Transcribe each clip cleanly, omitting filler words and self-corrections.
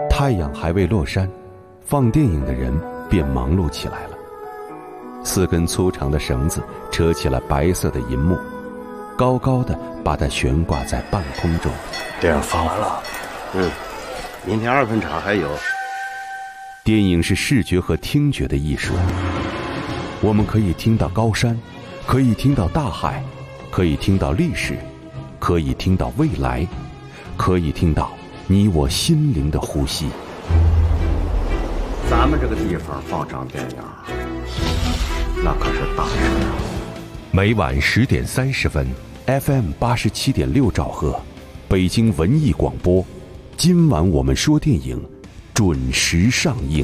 太阳还未落山，放电影的人便忙碌起来了。4根粗长的绳子扯起了白色的银幕，高高的把它悬挂在半空中。 电影放完了，明天2分场还有。 电影是视觉和听觉的艺术，我们可以听到高山，可以听到大海，可以听到历史，可以听到未来，可以听到你我心灵的呼吸。 咱们这个地方放场电影，那可是大事啊！ 每晚10点30分 ，FM 87.6兆赫，北京文艺广播。今晚我们说电影，准时上映。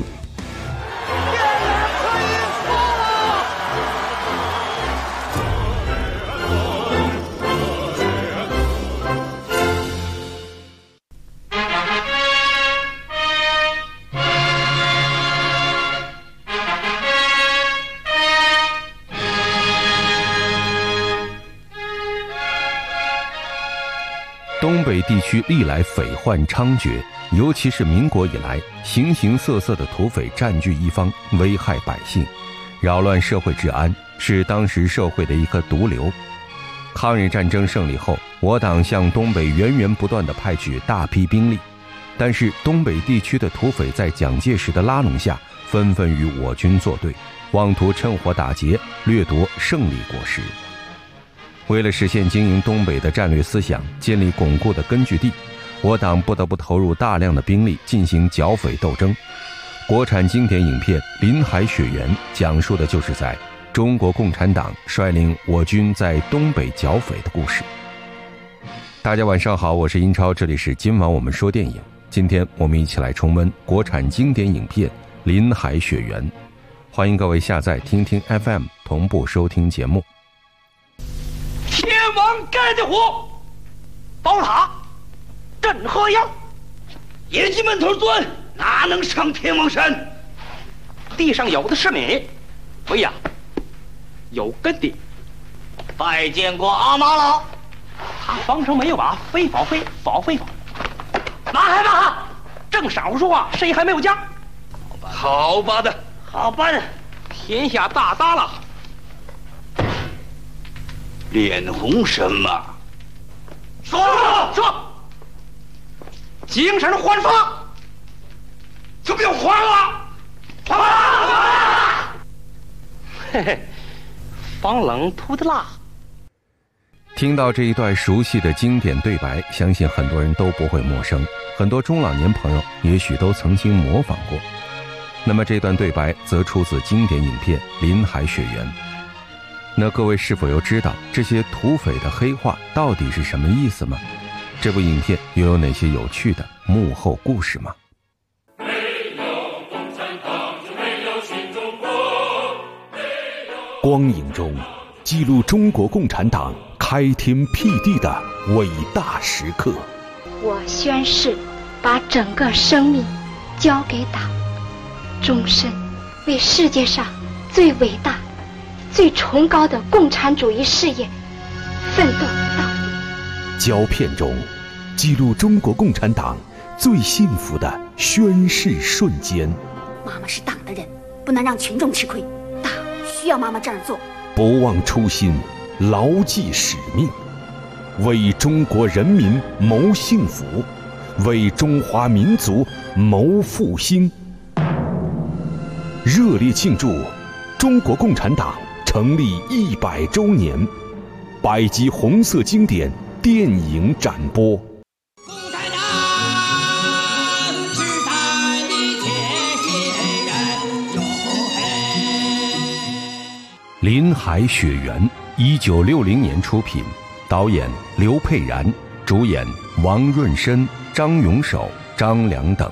东北地区历来匪患猖獗，尤其是民国以来，形形色色的土匪占据一方，危害百姓，扰乱社会治安，是当时社会的一个毒瘤。抗日战争胜利后，我党向东北源源不断地派去大批兵力，但是东北地区的土匪在蒋介石的拉拢下，纷纷与我军作对，妄图趁火打劫，掠夺胜利果实。为了实现经营东北的战略思想，建立巩固的根据地，我党不得不投入大量的兵力进行剿匪斗争。国产经典影片《林海雪原》讲述的就是在中国共产党率领我军在东北剿匪的故事。大家晚上好，我是英超，这里是今晚我们说电影。今天我们一起来重温国产经典影片《林海雪原》，欢迎各位下载听听 FM 同步收听节目。 天王盖的火，宝塔镇河阳，野鸡闷头钻，哪能上天王山？地上有的是米，喂呀，有根的。拜见过阿妈了。他方城没有把飞跑飞跑飞跑，马海马，正晌午啊，谁还没有家？好吧的，好吧的，天下大大了。脸红什么？说，精神焕发，怎么又还了？嘿嘿，防冷涂的蜡。 听到这一段熟悉的经典对白，相信很多人都不会陌生，很多中老年朋友也许都曾经模仿过。那么这段对白则出自经典影片《林海雪原》。那各位是否又知道这些土匪的黑话到底是什么意思吗？这部影片又有哪些有趣的幕后故事吗？ 没有共产党就没有新中国。 光影中记录中国共产党开天辟地的伟大时刻。 我宣誓把整个生命交给党，终身为世界上最伟大最崇高的共产主义事业奋斗到底。 胶片中记录中国共产党最幸福的宣誓瞬间。 妈妈是党的人，不能让群众吃亏，党需要妈妈这样做。 不忘初心，牢记使命，为中国人民谋幸福，为中华民族谋复兴。热烈庆祝中国共产党成立100周年，100集红色经典电影展播。 共产党是咱的铁血人，哟嘿！ 林海雪原，1960年出品，导演刘佩然，主演王润生、张永守、张良等。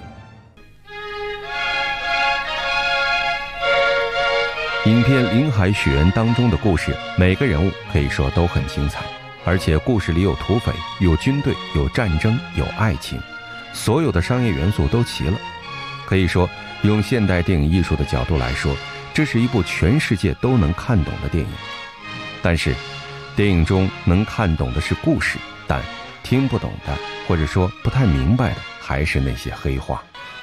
影片《林海雪原》当中的故事，每个人物可以说都很精彩，而且故事里有土匪，有军队，有战争，有爱情，所有的商业元素都齐了。可以说，用现代电影艺术的角度来说，这是一部全世界都能看懂的电影。但是，电影中能看懂的是故事，但听不懂的，或者说不太明白的，还是那些黑话。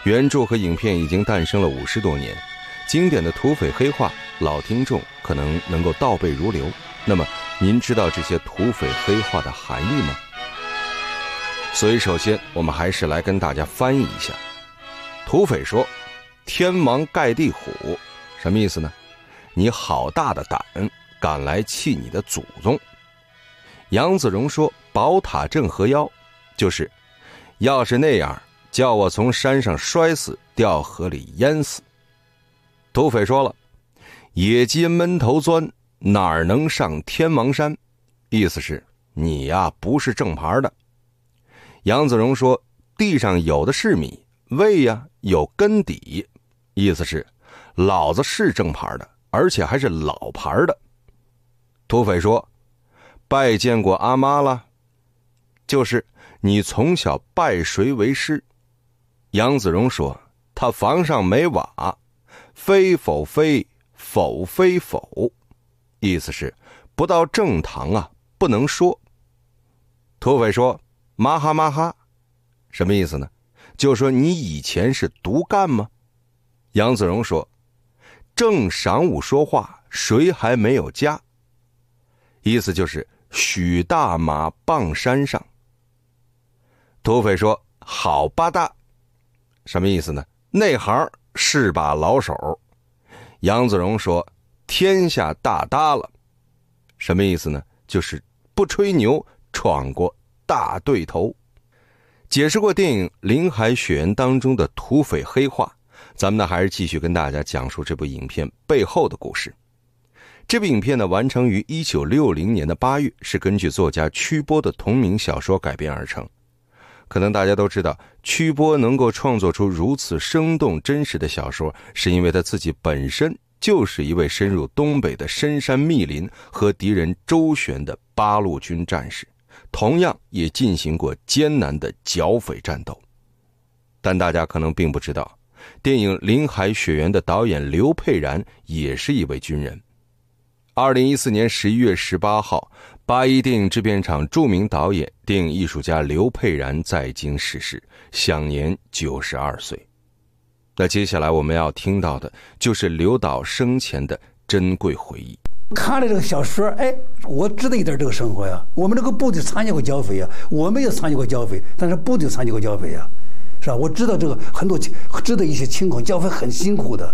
原著和影片已经诞生了50多年，经典的土匪黑话，老听众可能够倒背如流。那么您知道这些土匪黑话的含义吗？所以首先我们还是来跟大家翻译一下。土匪说天王盖地虎，什么意思呢？你好大的胆，敢来气你的祖宗。杨子荣说宝塔镇河妖，就是要是那样，叫我从山上摔死，掉河里淹死。土匪说了野鸡闷头钻，哪能上天王山，意思是你呀不是正牌的。杨子荣说地上有的是米，胃呀有根底，意思是老子是正牌的，而且还是老牌的。土匪说拜见过阿妈了，就是你从小拜谁为师。杨子荣说他房上没瓦，非否非，否非否，意思是不到正堂啊不能说。土匪说妈哈妈哈，什么意思呢？就说你以前是独干吗？杨子荣说正晌午说话，谁还没有家，意思就是许大马傍山上。土匪说好八大，什么意思呢？内行是把老手。杨子荣说天下大搭了，什么意思呢？就是不吹牛，闯过大对头。解释过电影《林海雪原》当中的土匪黑话，咱们呢还是继续跟大家讲述这部影片背后的故事。这部影片呢完成于1960年的8月，是根据作家曲波的同名小说改编而成。可能大家都知道，曲波能够创作出如此生动真实的小说，是因为他自己本身就是一位深入东北的深山密林和敌人周旋的八路军战士，同样也进行过艰难的剿匪战斗。但大家可能并不知道，电影《林海雪原》的导演刘佩然也是一位军人。2014年11月18号，81电影制片厂著名导演、电影艺术家刘佩然在京逝世，享年92岁。那接下来我们要听到的就是刘导生前的珍贵回忆。 看了这个小说，我知道一点这个生活呀。我们这个部队参加过剿匪呀，我没有参加过剿匪，但是部队参加过剿匪呀，是吧？我知道这个很多，知道一些情况，剿匪很辛苦的。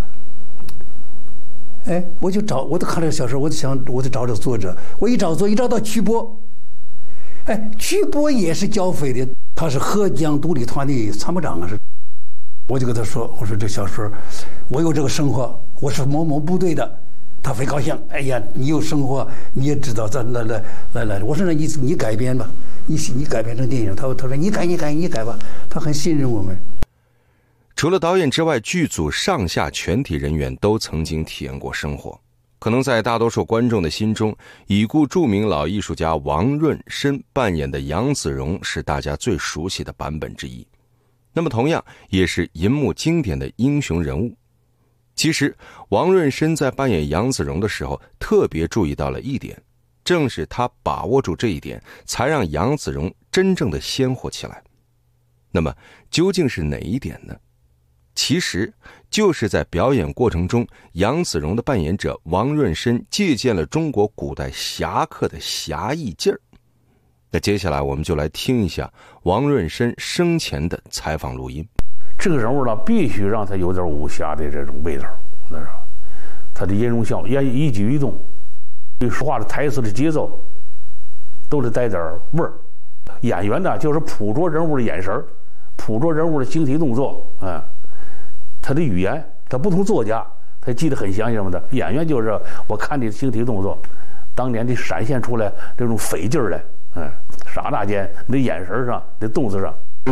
我都看这个小说，我就找这个作者，我一找到曲波，曲波也是剿匪的，他是河江独立团的参谋长啊，是。我就跟他说，我说这小说，我有这个生活，我是某某部队的，他非高兴。哎呀，你有生活，你也知道，咱来，我说那你改编吧，你改编成电影。他说你改吧，他很信任我们。 除了导演之外，剧组上下全体人员都曾经体验过生活。可能在大多数观众的心中，已故著名老艺术家王润生扮演的杨子荣是大家最熟悉的版本之一。那么同样也是银幕经典的英雄人物。其实王润生在扮演杨子荣的时候特别注意到了一点，正是他把握住这一点，才让杨子荣真正的鲜活起来。那么究竟是哪一点呢？其实就是在表演过程中，杨子荣的扮演者王润生借鉴了中国古代侠客的侠义劲儿。那接下来我们就来听一下王润生生前的采访录音。 这个人物呢，必须让他有点武侠的这种味道，那是他的音容笑一举一动，对说话的台词的节奏，都是带点味儿。演员呢，就是捕捉人物的眼神，捕捉人物的形体动作，他的语言，他不同作家，他记得很详细什么的。演员就是我看你的形体动作，当年的闪现出来这种匪劲儿来，刹那间你的眼神上，你的动作上。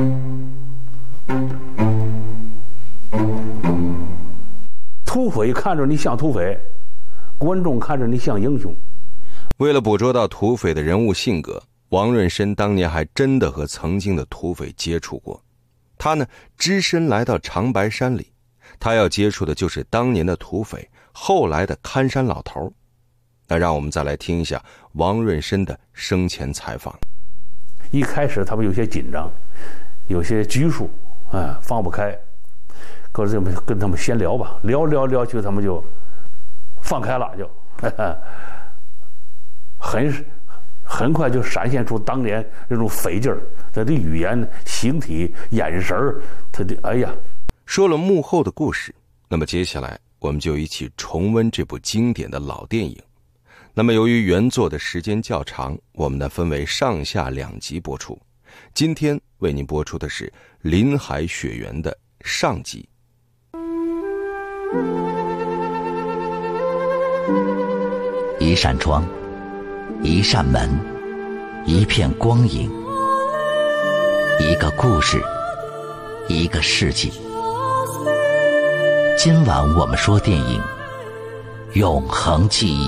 土匪看着你像土匪，观众看着你像英雄。 为了捕捉到土匪的人物性格，王润生当年还真的和曾经的土匪接触过。他呢，只身来到长白山里，他要接触的就是当年的土匪，后来的看山老头。那让我们再来听一下王润生的生前采访。 一开始他们有些紧张，有些拘束，放不开。 告诉他们跟他们闲聊吧，聊去，他们就放开了，就很快就闪现出当年那种匪劲儿，他的语言、形体、眼神儿，他的哎呀。 说了幕后的故事，那么接下来我们就一起重温这部经典的老电影。那么由于原作的时间较长，我们呢分为上下2集播出。今天为您播出的是《林海雪原》的上集。 一扇窗，一扇门，一片光影，一个故事，一个世纪。今晚我们说电影《永恒记忆》。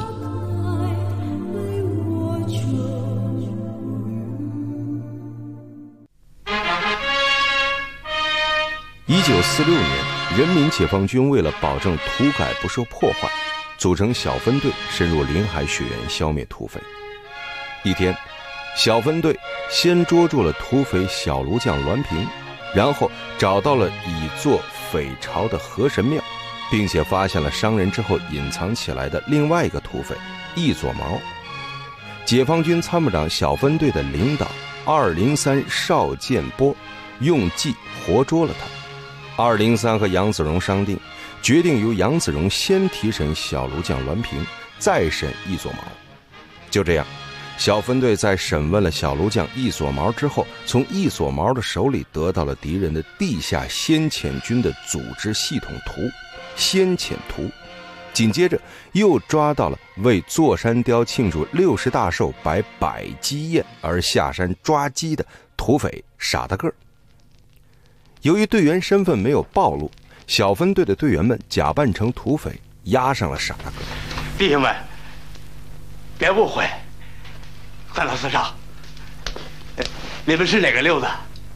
1946年，人民解放军为了保证土改不受破坏，组成小分队深入林海雪原消灭土匪。一天，小分队先捉住了土匪小炉匠栾平，然后找到了已做匪巢的河神庙，并且发现了伤人之后隐藏起来的另外一个土匪一撮毛。解放军参谋长小分队的领导203邵建波用计活捉了他。203和杨子荣商定，决定由杨子荣先提审小炉匠栾平，再审一撮毛。就这样，小分队在审问了小炉匠一撮毛之后，从一撮毛的手里得到了敌人的地下先遣军的组织系统图先遣图，紧接着又抓到了为座山雕庆祝60大寿摆百鸡宴而下山抓鸡的土匪傻大个儿。由于队员身份没有暴露，小分队的队员们假扮成土匪，押上了傻大个。 弟兄们，别误会，三老四少，你们是哪个溜子？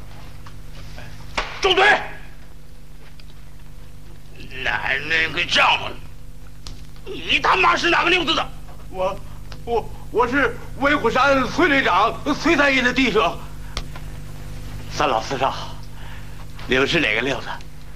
中队。那个丈夫，你他妈是哪个溜子的？我是威虎山崔队长崔三爷的弟兄。三老四少，你们是哪个溜子？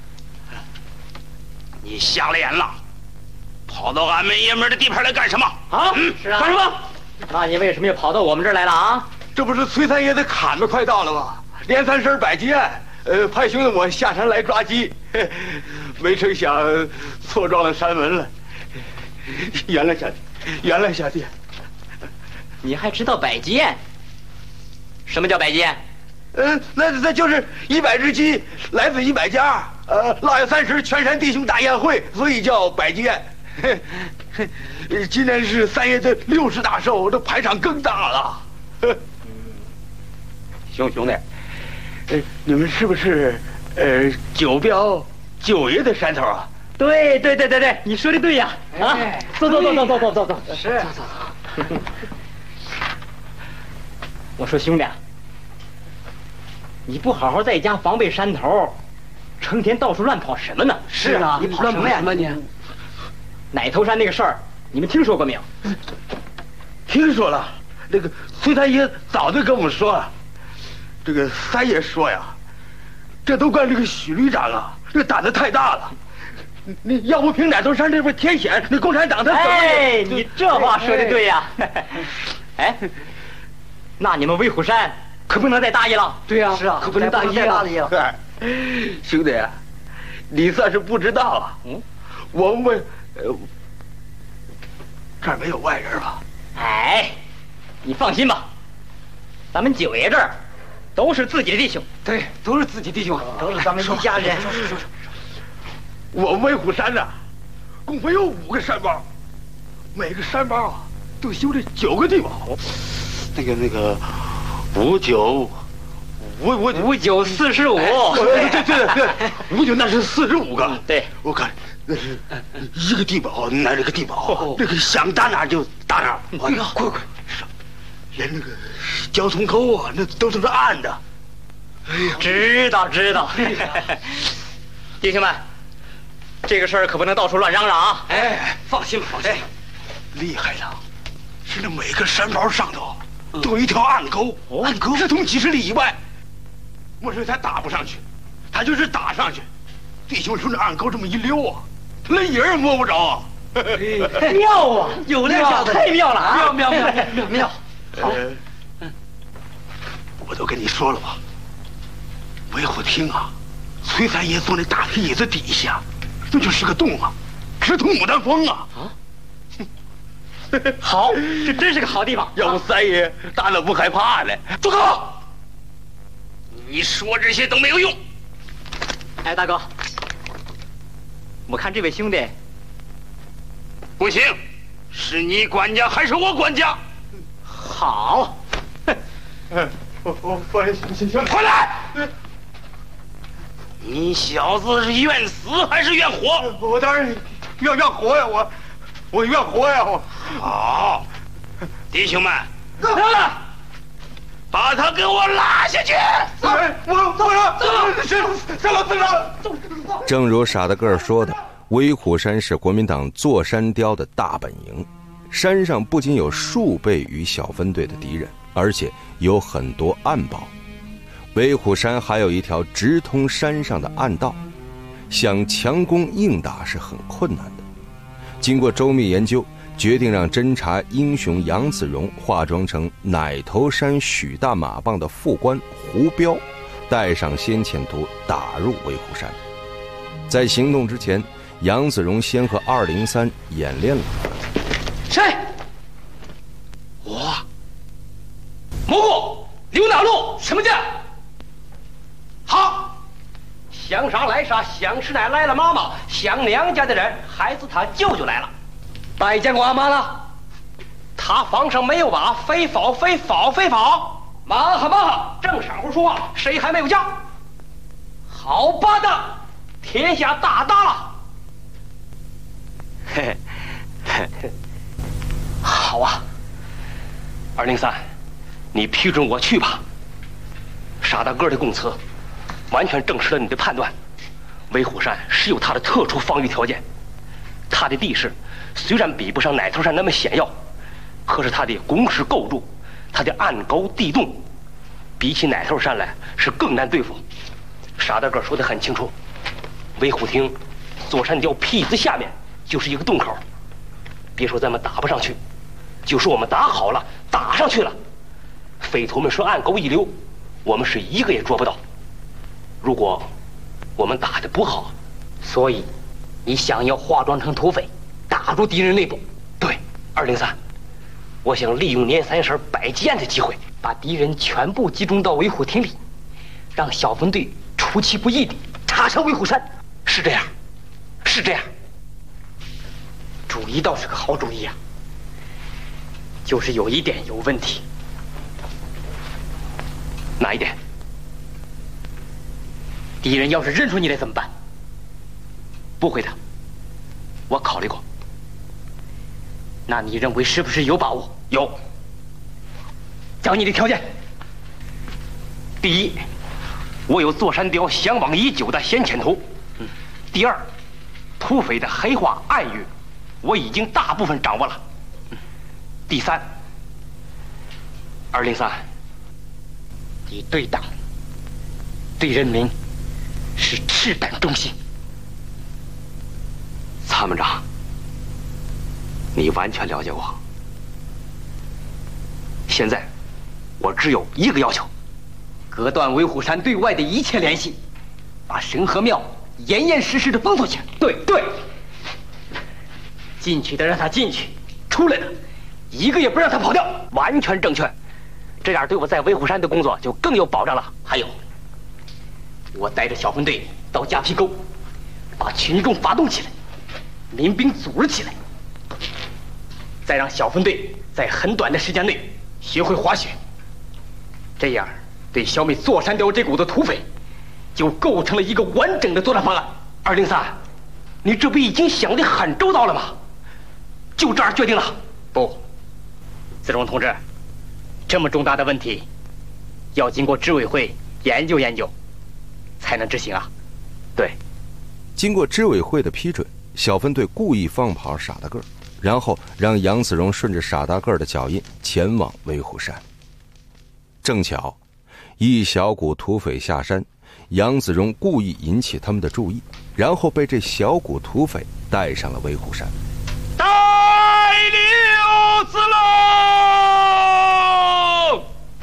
你瞎了眼了，跑到俺们爷们的地盘来干什么？ 啊，是啊， 干什么？ 那你为什么又跑到我们这儿来了啊？ 这不是崔三爷的坎子快到了吗？年30摆鸡宴，派兄弟我下山来抓鸡，没成想错撞了山门了。原来小弟， 你还知道摆鸡宴？什么叫摆鸡宴？ 那就是100只鸡，来自100家，腊月30全山弟兄大宴会，所以叫摆鸡宴。今年是三爷的60大寿，这排场更大了。兄弟，你们是不是九标九爷的山头啊？ 对，你说的对呀！啊，走，是，走。我说兄弟，你不好好在家防备山头，成天到处乱跑什么呢？ 是啊， 你跑什么呀你？奶头山那个事儿，你们听说过没有？ 听说了，那个崔三爷早就跟我们说了。这个三爷说呀，这都怪这个许旅长啊，这胆子太大了。你要不凭奶头山这边天险，那共产党他怎么？ 哎，你这话说的对呀。哎，那你们威虎山可不能再大意了。 对呀， 是啊， 可不能大意了。兄弟，你算是不知道啊。我们这儿没有外人吧？ 哎，你放心吧，咱们九爷这儿都是自己的弟兄。 对，都是自己弟兄， 都是咱们一家人。 说。我们威虎山呢，共分有5个山包，每个山包啊都修着9个地堡。那个5945，对，59那是45个。 对， 我看那是一个地堡挨着个地堡，那个想打哪就打哪。哎呀，快，连那个交通沟啊，那都是暗的。哎呀， 知道。弟兄们。这个事儿可不能到处乱嚷嚷啊！ 哎，放心，厉害了，是那每个山包上头都有一条暗沟，暗沟直通几10里以外，莫非他打不上去，他就是打上去， 弟兄从这暗沟这么一溜啊，连影儿摸不着啊！ 妙啊，有那小子太妙了啊！ 妙！好，我都跟你说了吧，维护厅啊，崔三爷坐那大皮椅子底下，那就是个洞啊，直通牡丹峰啊！ 好，这真是个好地方。 要不三爷大了不害怕呢？住口！你说这些都没有用。 哎，大哥，我看这位兄弟不行，是你管家还是我管家？ 好。 我快来！你小子是愿死还是愿活？ 我当然愿活呀，我愿活呀，我。 好，弟兄们，把他给我拉下去！ 正如傻大个儿说的，威虎山是国民党坐山雕的大本营，山上不仅有数倍于小分队的敌人，而且有很多暗堡。威虎山还有一条直通山上的暗道，想强攻硬打是很困难的。经过周密研究，决定让侦察英雄杨子荣化妆成奶头山许大马棒的副官胡彪，带上先遣图打入威虎山。在行动之前，杨子荣先和203演练了。 谁？我。蘑菇，刘哪路？什么劲？好。想杀来杀，想吃奶来了妈妈，想娘家的人，孩子他舅舅来了。拜见过阿妈了。他房上没有把，非否非否非否。妈哈妈哈，正晌午说话，谁还没有叫？好巴的，天下大大了。嘿嘿，好啊。203，你批准我去吧。傻大个的供词，完全证实了你的判断。威虎山是有它的特殊防御条件，它的地势虽然比不上奶头山那么险要，可是它的工事构筑，它的暗沟地洞，比起奶头山来是更难对付。傻大个说得很清楚，威虎厅坐山雕皮子下面就是一个洞口，别说咱们打不上去，就说我们打好了，打上去了，匪徒们说暗沟一溜，我们是一个也捉不到。如果我们打得不好， 所以你想要化妆成土匪，打入敌人内部？ 对，203，我想利用年30摆祭宴的机会， 把敌人全部集中到威虎厅里，让小分队出其不意地插上威虎山。 是这样，是这样。 主意倒是个好主意啊，就是有一点有问题。 哪一点？ 敌人要是认出你来怎么办？ 不会的，我考虑过。 那你认为是不是有把握？ 有。讲你的条件。第一，我有坐山雕向往已久的先遣图。第二，土匪的黑话暗语，我已经大部分掌握了。第三，203， 你对党、对人民是赤胆忠心。 参谋长，你完全了解我。现在，我只有一个要求： 隔断威虎山对外的一切联系，把神和庙严严实实的封锁起来。对，进去的让他进去，出来的一个也不让他跑掉。 完全正确，这样对我在威虎山的工作就更有保障了。 还有，我带着小分队到夹皮沟，把群众发动起来，民兵组织起来，再让小分队在很短的时间内学会滑雪，这样对消灭坐山雕这股子土匪，就构成了一个完整的作战方案。 203，你这不已经想得很周到了吗？就这样决定了？ 不，子荣同志，这么重大的问题，要经过执委会研究研究，才能执行啊。 对， 经过执委会的批准，小分队故意放跑傻大个儿，然后让杨子荣顺着傻大个儿的脚印前往威虎山。正巧，一小股土匪下山，杨子荣故意引起他们的注意， 然后被这小股土匪带上了威虎山。 带溜子喽！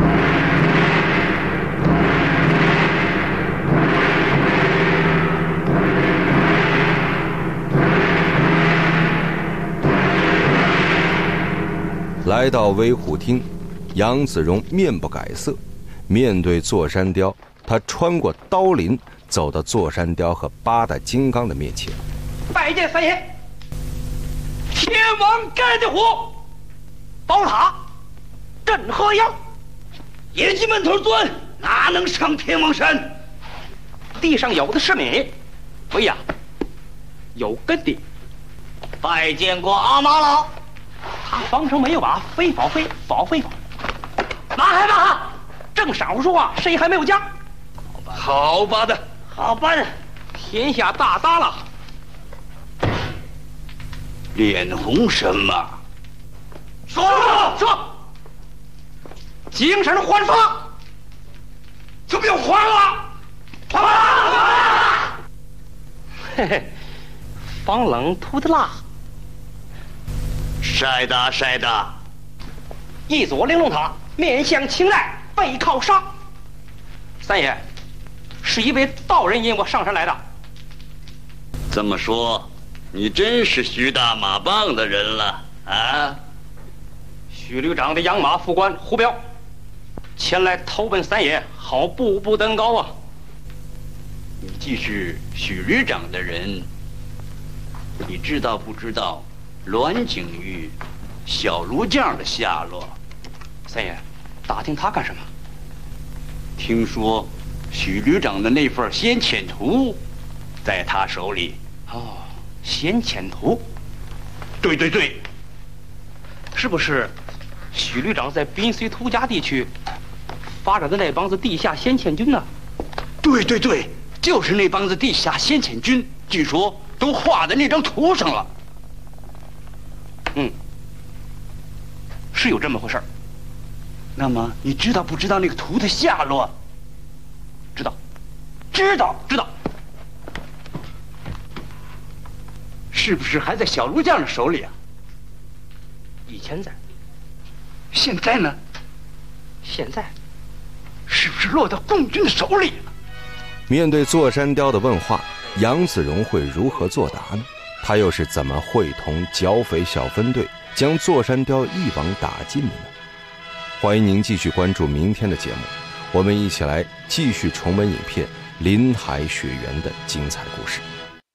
来到威虎厅，杨子荣面不改色，面对座山雕，他穿过刀林，走到座山雕和八大金刚的面前。 拜见三爷。天王盖的火，宝塔镇河妖，野鸡门头钻，哪能上天王山？地上有的是米，喂呀，有根的。拜见过阿妈了。他方城没有把飞宝飞宝飞宝，马海马，正晌午说话，谁还没有家？好吧的，好吧的，天下大大了。脸红什么？说，精神焕发，怎么又还了？嘿嘿，防冷涂的蜡。晒的，一左玲珑塔，面向青睐，背靠杀。三爷，是一位道人引我上山来的。 这么说，你真是徐大马棒的人了啊！ 徐旅长的养马副官胡彪，前来投奔三爷，好步步登高啊！ 你既是许旅长的人，你知道不知道栾景玉、小卢将的下落？ 三爷，打听他干什么？ 听说许旅长的那份先遣图在他手里。 哦，先遣图？ 对， 是不是许旅长在滨绥图家地区发展的那帮子地下先遣军呢？ 对，就是那帮子地下先遣军，据说都画在那张图上了。 是有这么回事儿。 那么你知道不知道那个图的下落？ 知道。 是不是还在小卢将的手里啊？ 以前在。 现在呢？ 现在是不是落到共军的手里了？ 面对座山雕的问话，杨子荣会如何作答呢？他又是怎么会同剿匪小分队将座山雕一网打尽的呢？欢迎您继续关注明天的节目，我们一起来继续重温影片《林海雪原》的精彩故事。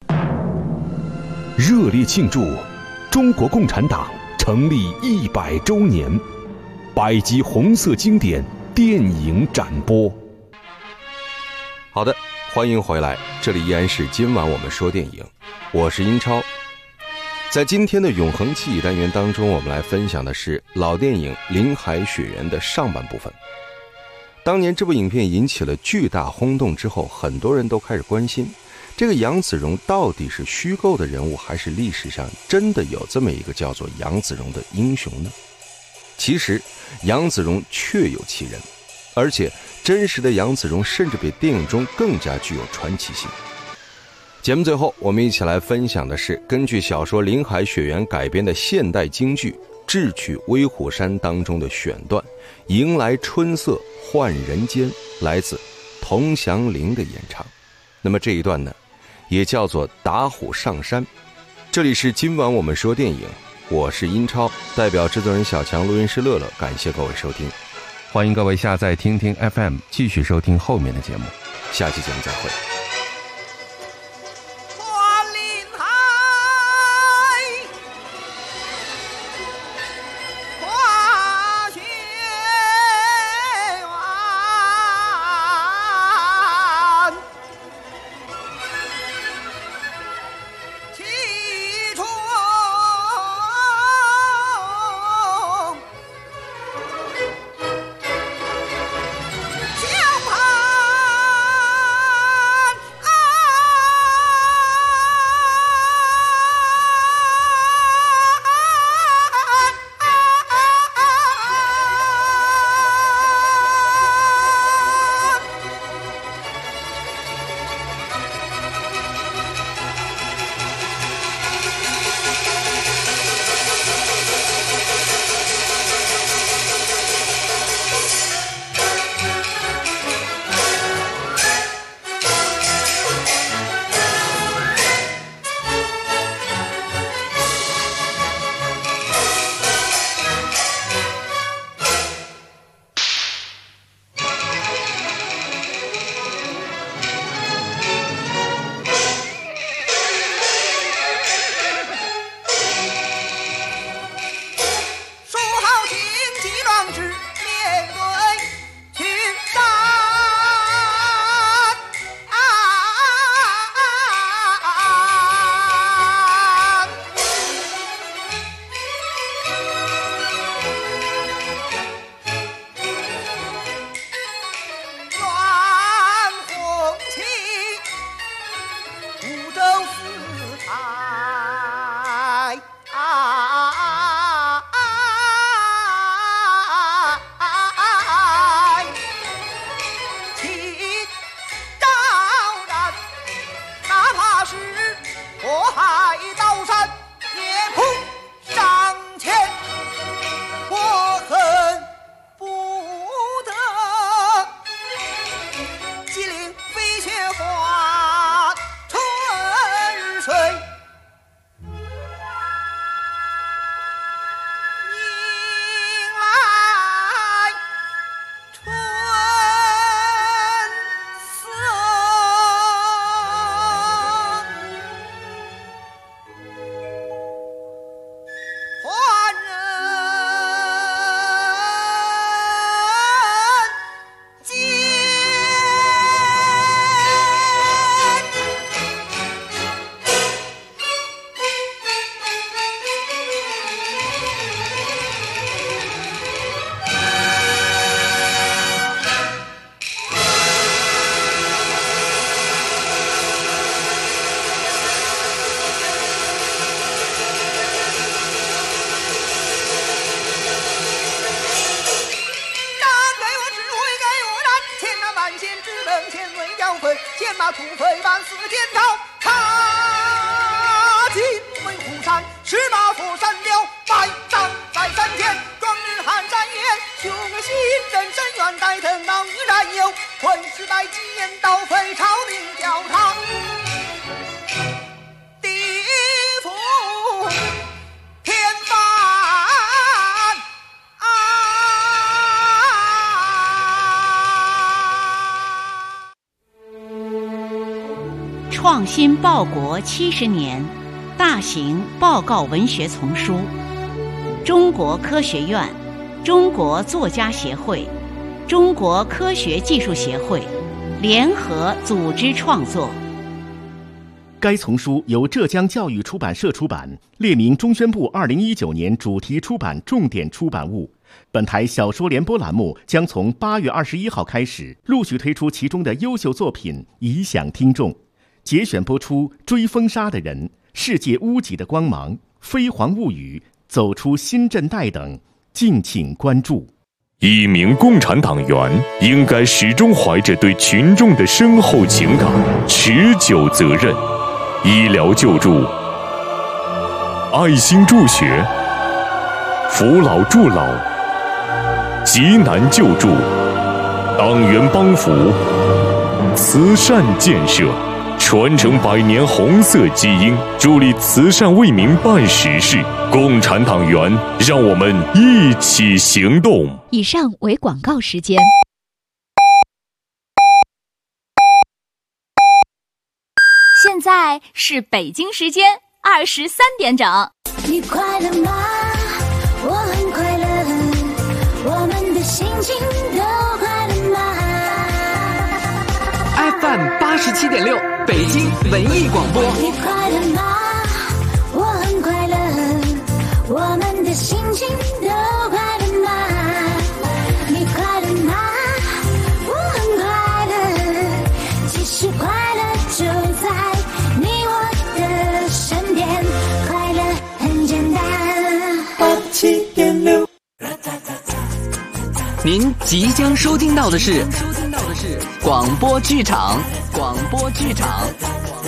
热烈庆祝中国共产党成立100周年，100集红色经典电影展播。 好的，欢迎回来，这里依然是今晚我们说电影，我是英超。在今天的永恒记忆单元当中，我们来分享的是老电影《林海雪原》的上半部分。当年这部影片引起了巨大轰动之后，很多人都开始关心，这个杨子荣到底是虚构的人物，还是历史上真的有这么一个叫做杨子荣的英雄呢？其实杨子荣确有其人，而且真实的杨子荣甚至比电影中更加具有传奇性。节目最后，我们一起来分享的是根据小说《林海雪原》改编的现代京剧《智取威虎山》当中的选段《迎来春色换人间》，来自童祥林的演唱。那么这一段呢，也叫做打虎上山。这里是今晚我们说电影，我是英超，代表制作人小强，录音师乐乐，感谢各位收听。欢迎各位下载听听 FM， 继续收听后面的节目。下期节目再会。 非万死颠倒，他今为虎山十八座山雕，百丈在山前，壮日寒山夜，雄心人深远，待等恼于然有，混世代几年刀飞朝廷吊他地府天翻创新报国70年大型报告文学丛书，中国科学院、中国作家协会、中国科学技术协会联合组织创作。 该丛书由浙江教育出版社出版，列明中宣部2019年主题出版重点出版物。本台小说联播栏目将从8月21号开始陆续推出其中的优秀作品，以享听众。节选播出《追风沙的人》、《世界屋脊的光芒》、《飞黄物语》、《走出新震带》等，敬请关注。 一名共产党员应该始终怀着对群众的深厚情感、持久责任。医疗救助、爱心助学、扶老助老、急难救助、党员帮扶、慈善建设，传承100年红色基因，助力慈善为民办实事。共产党员，让我们一起行动。 以上为广告时间。现在是北京时间23点整。 你快乐吗？我很快乐，我们的心情都快乐吗？ FM 87.6，北京文艺广播。 你快乐吗？我很快乐，我们的心情都快乐吗？你快乐吗？我很快乐，其实快乐就在你我的身边，快乐很简单。87.6。 您即将收听到的是广播剧场。